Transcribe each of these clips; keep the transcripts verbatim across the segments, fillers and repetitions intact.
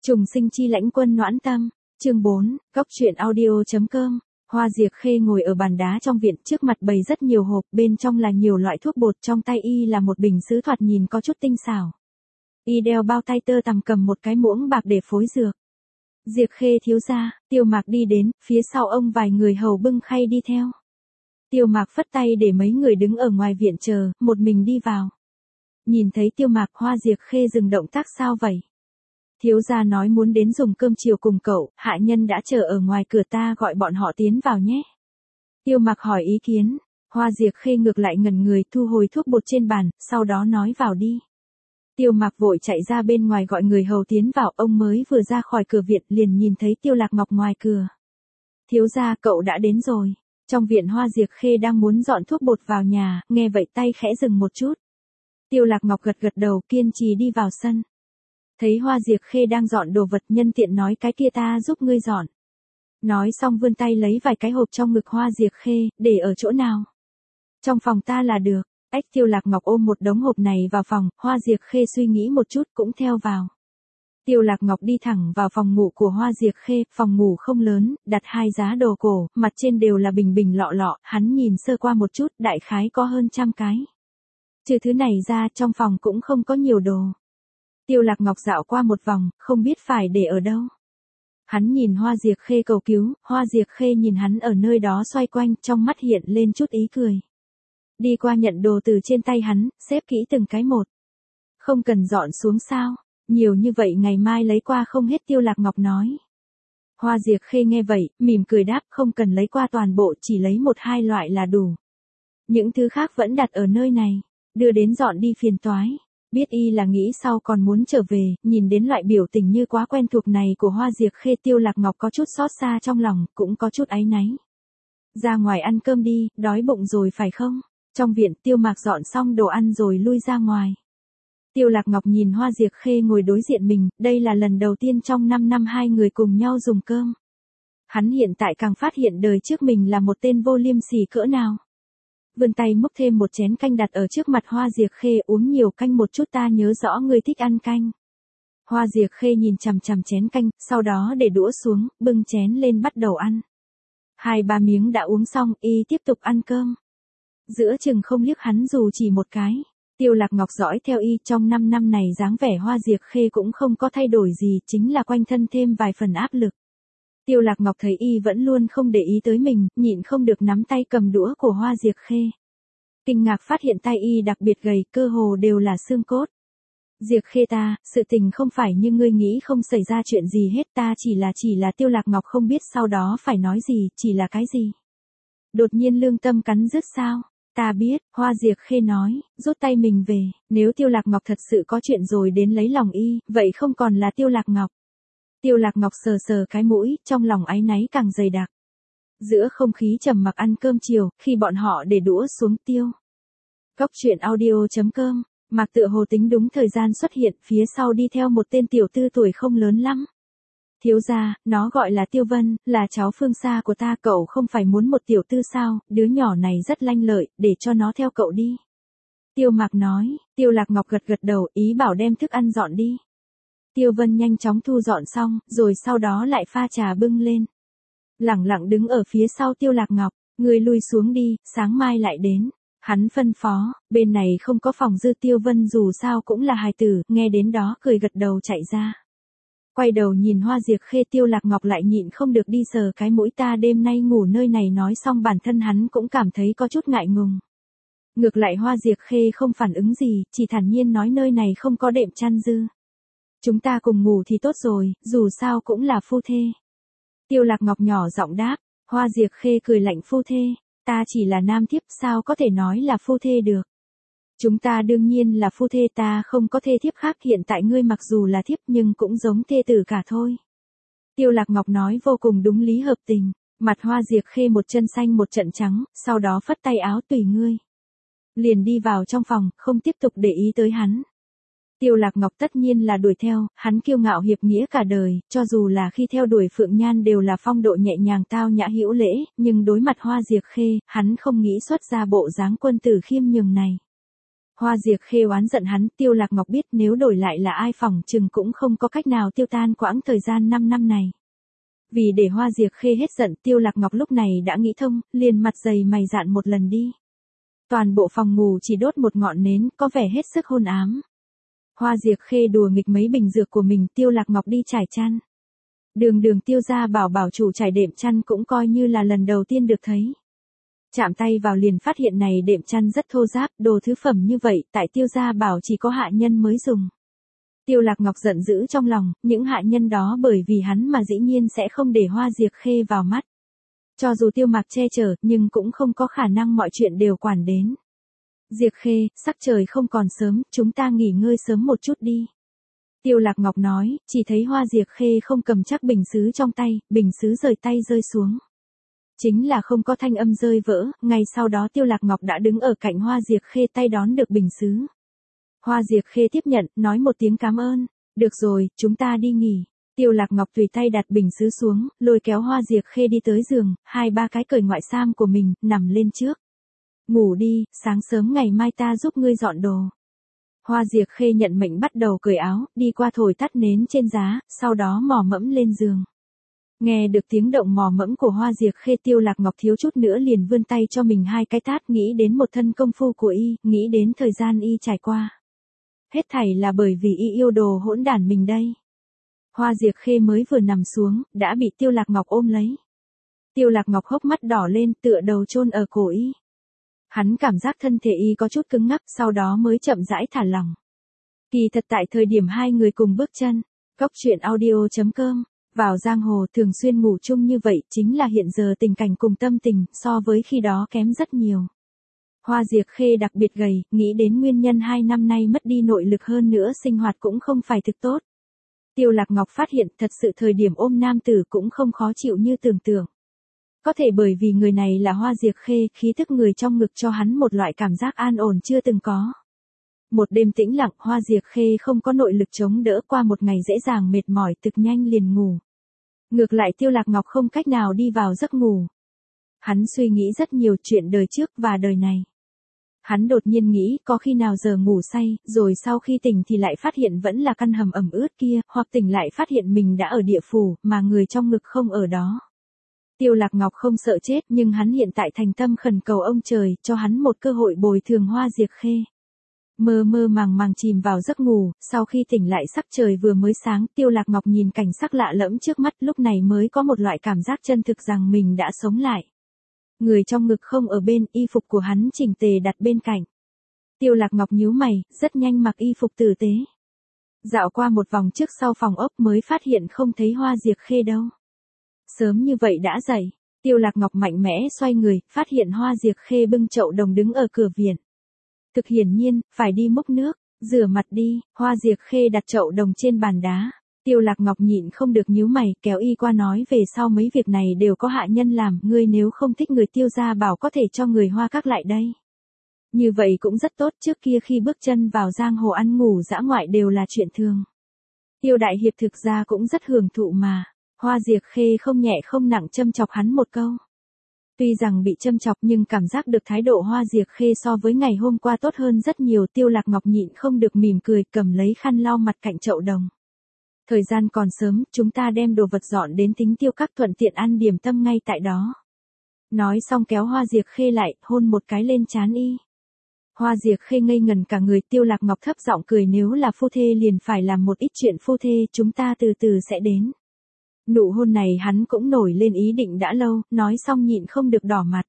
Trùng sinh chi lãnh quân noãn tâm, chương bốn, góc truyện audio.com. Hoa Diệc Khê ngồi ở bàn đá trong viện, trước mặt bày rất nhiều hộp, bên trong là nhiều loại thuốc bột, trong tay y là một bình sứ thoạt nhìn có chút tinh xảo. Y đeo bao tay tơ tằm, cầm một cái muỗng bạc để phối dược. Diệc Khê thiếu gia, Tiêu Mạc đi đến, phía sau ông vài người hầu bưng khay đi theo. Tiêu Mạc phất tay để mấy người đứng ở ngoài viện chờ, một mình đi vào. Nhìn thấy Tiêu Mạc, Hoa Diệc Khê dừng động tác. Sao vậy? Thiếu gia nói muốn đến dùng cơm chiều cùng cậu, hạ nhân đã chờ ở ngoài cửa, ta gọi bọn họ tiến vào nhé. Tiêu Mạc hỏi ý kiến, Hoa Diệc Khê ngược lại ngẩn người, thu hồi thuốc bột trên bàn, sau đó nói vào đi. Tiêu Mạc vội chạy ra bên ngoài gọi người hầu tiến vào, ông mới vừa ra khỏi cửa viện liền nhìn thấy Tiêu Lạc Ngọc ngoài cửa. Thiếu gia, cậu đã đến rồi. Trong viện Hoa Diệc Khê đang muốn dọn thuốc bột vào nhà, nghe vậy tay khẽ dừng một chút. Tiêu Lạc Ngọc gật gật đầu, kiên trì đi vào sân. Thấy Hoa Diệc Khê đang dọn đồ vật, nhân tiện nói cái kia ta giúp ngươi dọn. Nói xong vươn tay lấy vài cái hộp trong ngực Hoa Diệc Khê, để ở chỗ nào? Trong phòng ta là được. Ách. Tiêu Lạc Ngọc ôm một đống hộp này vào phòng, Hoa Diệc Khê suy nghĩ một chút cũng theo vào. Tiêu Lạc Ngọc đi thẳng vào phòng ngủ của Hoa Diệc Khê, phòng ngủ không lớn, đặt hai giá đồ cổ, mặt trên đều là bình bình lọ lọ, hắn nhìn sơ qua một chút, đại khái có hơn trăm cái. Trừ thứ này ra, trong phòng cũng không có nhiều đồ. Tiêu Lạc Ngọc dạo qua một vòng, không biết phải để ở đâu. Hắn nhìn Hoa Diệc Khê cầu cứu, Hoa Diệc Khê nhìn hắn ở nơi đó xoay quanh, trong mắt hiện lên chút ý cười. Đi qua nhận đồ từ trên tay hắn, xếp kỹ từng cái một. Không cần dọn xuống sao? Nhiều như vậy ngày mai lấy qua không hết, Tiêu Lạc Ngọc nói. Hoa Diệc Khê nghe vậy, mỉm cười đáp, không cần lấy qua toàn bộ, chỉ lấy một hai loại là đủ. Những thứ khác vẫn đặt ở nơi này, đưa đến dọn đi phiền toái. Biết y là nghĩ sau còn muốn trở về, nhìn đến loại biểu tình như quá quen thuộc này của Hoa Diệc Khê, Tiêu Lạc Ngọc có chút xót xa trong lòng, cũng có chút áy náy. Ra ngoài ăn cơm đi, đói bụng rồi phải không? Trong viện, Tiêu Mạc dọn xong đồ ăn rồi lui ra ngoài. Tiêu Lạc Ngọc nhìn Hoa Diệc Khê ngồi đối diện mình, đây là lần đầu tiên trong năm năm hai người cùng nhau dùng cơm. Hắn hiện tại càng phát hiện đời trước mình là một tên vô liêm sỉ cỡ nào. Vươn tay múc thêm một chén canh đặt ở trước mặt Hoa Diệc Khê, uống nhiều canh một chút, ta nhớ rõ ngươi thích ăn canh. Hoa Diệc Khê nhìn chằm chằm chén canh, sau đó để đũa xuống, bưng chén lên bắt đầu ăn. Hai ba miếng đã uống xong, y tiếp tục ăn cơm. Giữa chừng không liếc hắn dù chỉ một cái. Tiêu Lạc Ngọc dõi theo y, trong năm năm này dáng vẻ Hoa Diệc Khê cũng không có thay đổi gì, chính là quanh thân thêm vài phần áp lực. Tiêu Lạc Ngọc thấy y vẫn luôn không để ý tới mình, nhịn không được nắm tay cầm đũa của Hoa Diệc Khê. Kinh ngạc phát hiện tay y đặc biệt gầy, cơ hồ đều là xương cốt. Diệc Khê ta, sự tình không phải như ngươi nghĩ, không xảy ra chuyện gì hết, ta chỉ là chỉ là Tiêu Lạc Ngọc không biết sau đó phải nói gì, chỉ là cái gì. Đột nhiên lương tâm cắn rứt sao? Ta biết, Hoa Diệc Khê nói, rút tay mình về, nếu Tiêu Lạc Ngọc thật sự có chuyện rồi đến lấy lòng y, vậy không còn là Tiêu Lạc Ngọc. Tiêu Lạc Ngọc sờ sờ cái mũi, trong lòng áy náy càng dày đặc. Giữa không khí trầm mặc ăn cơm chiều, khi bọn họ để đũa xuống, Tiêu. Góc truyện audio.com, Mạc tựa hồ tính đúng thời gian xuất hiện, phía sau đi theo một tên tiểu tư tuổi không lớn lắm. Thiếu gia, nó gọi là Tiêu Vân, là cháu phương xa của ta, cậu không phải muốn một tiểu tư sao, đứa nhỏ này rất lanh lợi, để cho nó theo cậu đi. Tiêu Mạc nói. Tiêu Lạc Ngọc gật gật đầu, ý bảo đem thức ăn dọn đi. Tiêu Vân nhanh chóng thu dọn xong, rồi sau đó lại pha trà bưng lên. Lẳng lặng đứng ở phía sau Tiêu Lạc Ngọc, người lui xuống đi, sáng mai lại đến. Hắn phân phó, bên này không có phòng dư. Tiêu Vân dù sao cũng là hài tử, nghe đến đó cười gật đầu chạy ra. Quay đầu nhìn Hoa Diệc Khê, Tiêu Lạc Ngọc lại nhịn không được đi sờ cái mũi, ta đêm nay ngủ nơi này, nói xong bản thân hắn cũng cảm thấy có chút ngại ngùng. Ngược lại Hoa Diệc Khê không phản ứng gì, chỉ thản nhiên nói nơi này không có đệm chăn dư. Chúng ta cùng ngủ thì tốt rồi, dù sao cũng là phu thê. Tiêu Lạc Ngọc nhỏ giọng đáp. Hoa Diệc Khê cười lạnh, phu thê, ta chỉ là nam thiếp, sao có thể nói là phu thê được. Chúng ta đương nhiên là phu thê, ta không có thê thiếp khác, hiện tại ngươi mặc dù là thiếp nhưng cũng giống thê tử cả thôi. Tiêu Lạc Ngọc nói vô cùng đúng lý hợp tình, mặt Hoa Diệc Khê một chân xanh một trận trắng, sau đó phất tay áo, tùy ngươi. Liền đi vào trong phòng, không tiếp tục để ý tới hắn. Tiêu Lạc Ngọc tất nhiên là đuổi theo, hắn kiêu ngạo hiệp nghĩa cả đời, cho dù là khi theo đuổi Phượng Nhan đều là phong độ nhẹ nhàng tao nhã hữu lễ, nhưng đối mặt Hoa Diệc Khê, hắn không nghĩ xuất ra bộ dáng quân tử khiêm nhường này. Hoa Diệc Khê oán giận hắn, Tiêu Lạc Ngọc biết nếu đổi lại là ai phỏng chừng cũng không có cách nào tiêu tan quãng thời gian năm năm này. Vì để Hoa Diệc Khê hết giận, Tiêu Lạc Ngọc lúc này đã nghĩ thông, liền mặt dày mày dạn một lần đi. Toàn bộ phòng ngủ chỉ đốt một ngọn nến, có vẻ hết sức hôn ám. Hoa Diệc Khê đùa nghịch mấy bình dược của mình, Tiêu Lạc Ngọc đi trải chăn. Đường đường Tiêu gia bảo bảo chủ trải đệm chăn cũng coi như là lần đầu tiên được thấy. Chạm tay vào liền phát hiện này đệm chăn rất thô ráp, đồ thứ phẩm như vậy, tại Tiêu gia bảo chỉ có hạ nhân mới dùng. Tiêu Lạc Ngọc giận dữ trong lòng, những hạ nhân đó bởi vì hắn mà dĩ nhiên sẽ không để Hoa Diệc Khê vào mắt. Cho dù Tiêu Mạc che chở, nhưng cũng không có khả năng mọi chuyện đều quản đến. Diệc Khê, sắc trời không còn sớm, chúng ta nghỉ ngơi sớm một chút đi. Tiêu Lạc Ngọc nói, chỉ thấy Hoa Diệc Khê không cầm chắc bình sứ trong tay, bình sứ rời tay rơi xuống. Chính là không có thanh âm rơi vỡ, ngay sau đó Tiêu Lạc Ngọc đã đứng ở cạnh Hoa Diệc Khê tay đón được bình sứ. Hoa Diệc Khê tiếp nhận, nói một tiếng cảm ơn, được rồi, chúng ta đi nghỉ. Tiêu Lạc Ngọc tùy tay đặt bình sứ xuống, lôi kéo Hoa Diệc Khê đi tới giường, hai ba cái cởi ngoại sam của mình, nằm lên trước. Ngủ đi, sáng sớm ngày mai ta giúp ngươi dọn đồ. Hoa Diệc Khê nhận mệnh bắt đầu cởi áo, đi qua thổi tắt nến trên giá, sau đó mò mẫm lên giường. Nghe được tiếng động mò mẫm của Hoa Diệc Khê, Tiêu Lạc Ngọc thiếu chút nữa liền vươn tay cho mình hai cái tát, nghĩ đến một thân công phu của y, nghĩ đến thời gian y trải qua. Hết thảy là bởi vì y yêu đồ hỗn đản mình đây. Hoa Diệc Khê mới vừa nằm xuống, đã bị Tiêu Lạc Ngọc ôm lấy. Tiêu Lạc Ngọc hốc mắt đỏ lên, tựa đầu chôn ở cổ y. Hắn cảm giác thân thể y có chút cứng ngắc, sau đó mới chậm rãi thả lỏng. Kỳ thật tại thời điểm hai người cùng bước chân, Góc Chuyện Audio chấm com, vào giang hồ thường xuyên ngủ chung như vậy, chính là hiện giờ tình cảnh cùng tâm tình, so với khi đó kém rất nhiều. Hoa Diệc Khê đặc biệt gầy, nghĩ đến nguyên nhân hai năm nay mất đi nội lực, hơn nữa sinh hoạt cũng không phải thực tốt. Tiêu Lạc Ngọc phát hiện thật sự thời điểm ôm nam tử cũng không khó chịu như tưởng tượng. Có thể bởi vì người này là Hoa Diệc Khê, khí thức người trong ngực cho hắn một loại cảm giác an ổn chưa từng có. Một đêm tĩnh lặng, Hoa Diệc Khê không có nội lực chống đỡ, qua một ngày dễ dàng mệt mỏi, thực nhanh liền ngủ. Ngược lại Tiêu Lạc Ngọc không cách nào đi vào giấc ngủ. Hắn suy nghĩ rất nhiều chuyện đời trước và đời này. Hắn đột nhiên nghĩ có khi nào giờ ngủ say, rồi sau khi tỉnh thì lại phát hiện vẫn là căn hầm ẩm ướt kia, hoặc tỉnh lại phát hiện mình đã ở địa phủ, mà người trong ngực không ở đó. Tiêu Lạc Ngọc không sợ chết, nhưng hắn hiện tại thành tâm khẩn cầu ông trời, cho hắn một cơ hội bồi thường Hoa Diệc Khê. Mơ mơ màng màng chìm vào giấc ngủ, sau khi tỉnh lại sắc trời vừa mới sáng, Tiêu Lạc Ngọc nhìn cảnh sắc lạ lẫm trước mắt, lúc này mới có một loại cảm giác chân thực rằng mình đã sống lại. Người trong ngực không ở bên, y phục của hắn chỉnh tề đặt bên cạnh. Tiêu Lạc Ngọc nhíu mày, rất nhanh mặc y phục tử tế. Dạo qua một vòng trước sau phòng ốc mới phát hiện không thấy Hoa Diệc Khê đâu. Sớm như vậy đã dậy, Tiêu Lạc Ngọc mạnh mẽ xoay người, phát hiện Hoa Diệc Khê bưng chậu đồng đứng ở cửa viện. Thực hiển nhiên, phải đi múc nước, rửa mặt đi. Hoa Diệc Khê đặt chậu đồng trên bàn đá. Tiêu Lạc Ngọc nhịn không được nhíu mày, kéo y qua nói, về sau mấy việc này đều có hạ nhân làm, ngươi nếu không thích người Tiêu gia bảo có thể cho người Hoa các lại đây. Như vậy cũng rất tốt, trước kia khi bước chân vào giang hồ ăn ngủ dã ngoại đều là chuyện thường. Tiêu đại hiệp thực ra cũng rất hưởng thụ mà. Hoa Diệc Khê không nhẹ không nặng châm chọc hắn một câu. Tuy rằng bị châm chọc nhưng cảm giác được thái độ Hoa Diệc Khê so với ngày hôm qua tốt hơn rất nhiều. Tiêu Lạc Ngọc nhịn không được mỉm cười, cầm lấy khăn lau mặt cạnh chậu đồng. Thời gian còn sớm, chúng ta đem đồ vật dọn đến Tính Tiêu các thuận tiện ăn điểm tâm ngay tại đó. Nói xong kéo Hoa Diệc Khê lại, hôn một cái lên trán y. Hoa Diệc Khê ngây ngần cả người. Tiêu Lạc Ngọc thấp giọng cười, nếu là phu thê liền phải làm một ít chuyện phu thê, chúng ta từ từ sẽ đến. Nụ hôn này hắn cũng nổi lên ý định đã lâu, nói xong nhịn không được đỏ mặt.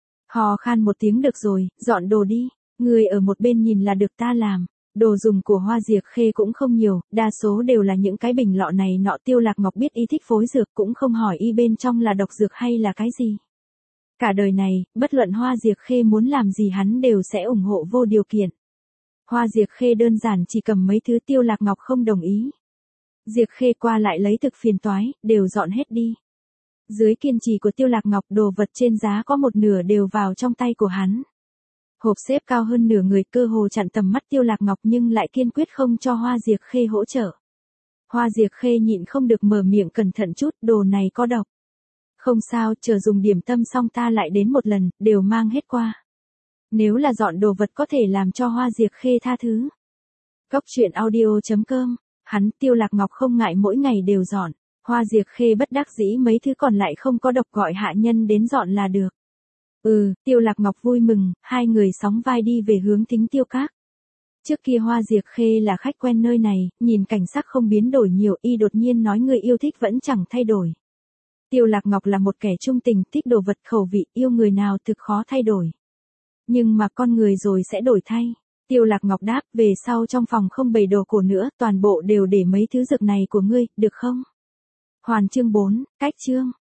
Hò khan một tiếng, được rồi, dọn đồ đi, người ở một bên nhìn là được, ta làm. Đồ dùng của Hoa Diệc Khê cũng không nhiều, đa số đều là những cái bình lọ này nọ. Tiêu Lạc Ngọc biết y thích phối dược, cũng không hỏi y bên trong là độc dược hay là cái gì. Cả đời này, bất luận Hoa Diệc Khê muốn làm gì hắn đều sẽ ủng hộ vô điều kiện. Hoa Diệc Khê đơn giản chỉ cầm mấy thứ Tiêu Lạc Ngọc không đồng ý. Diệc Khê qua lại lấy thực phiền toái, đều dọn hết đi. Dưới kiên trì của Tiêu Lạc Ngọc, đồ vật trên giá có một nửa đều vào trong tay của hắn. Hộp xếp cao hơn nửa người, cơ hồ chặn tầm mắt Tiêu Lạc Ngọc, nhưng lại kiên quyết không cho Hoa Diệc Khê hỗ trợ. Hoa Diệc Khê nhịn không được mở miệng, cẩn thận chút, đồ này có độc. Không sao, chờ dùng điểm tâm xong ta lại đến một lần, đều mang hết qua. Nếu là dọn đồ vật có thể làm cho Hoa Diệc Khê tha thứ. Cốc truyện audio chấm com, hắn Tiêu Lạc Ngọc không ngại mỗi ngày đều dọn. Hoa Diệc Khê bất đắc dĩ mấy thứ còn lại không có độc gọi hạ nhân đến dọn là được. Ừ, Tiêu Lạc Ngọc vui mừng, hai người sóng vai đi về hướng Thính Tiêu Các. Trước kia Hoa Diệc Khê là khách quen nơi này, nhìn cảnh sắc không biến đổi nhiều, y đột nhiên nói người yêu thích vẫn chẳng thay đổi. Tiêu Lạc Ngọc là một kẻ trung tình, thích đồ vật khẩu vị, yêu người nào thực khó thay đổi. Nhưng mà con người rồi sẽ đổi thay. Tiêu Lạc Ngọc đáp, về sau trong phòng không bày đồ cổ nữa, toàn bộ đều để mấy thứ dược này của ngươi, được không? Hoàn chương bốn, cách chương.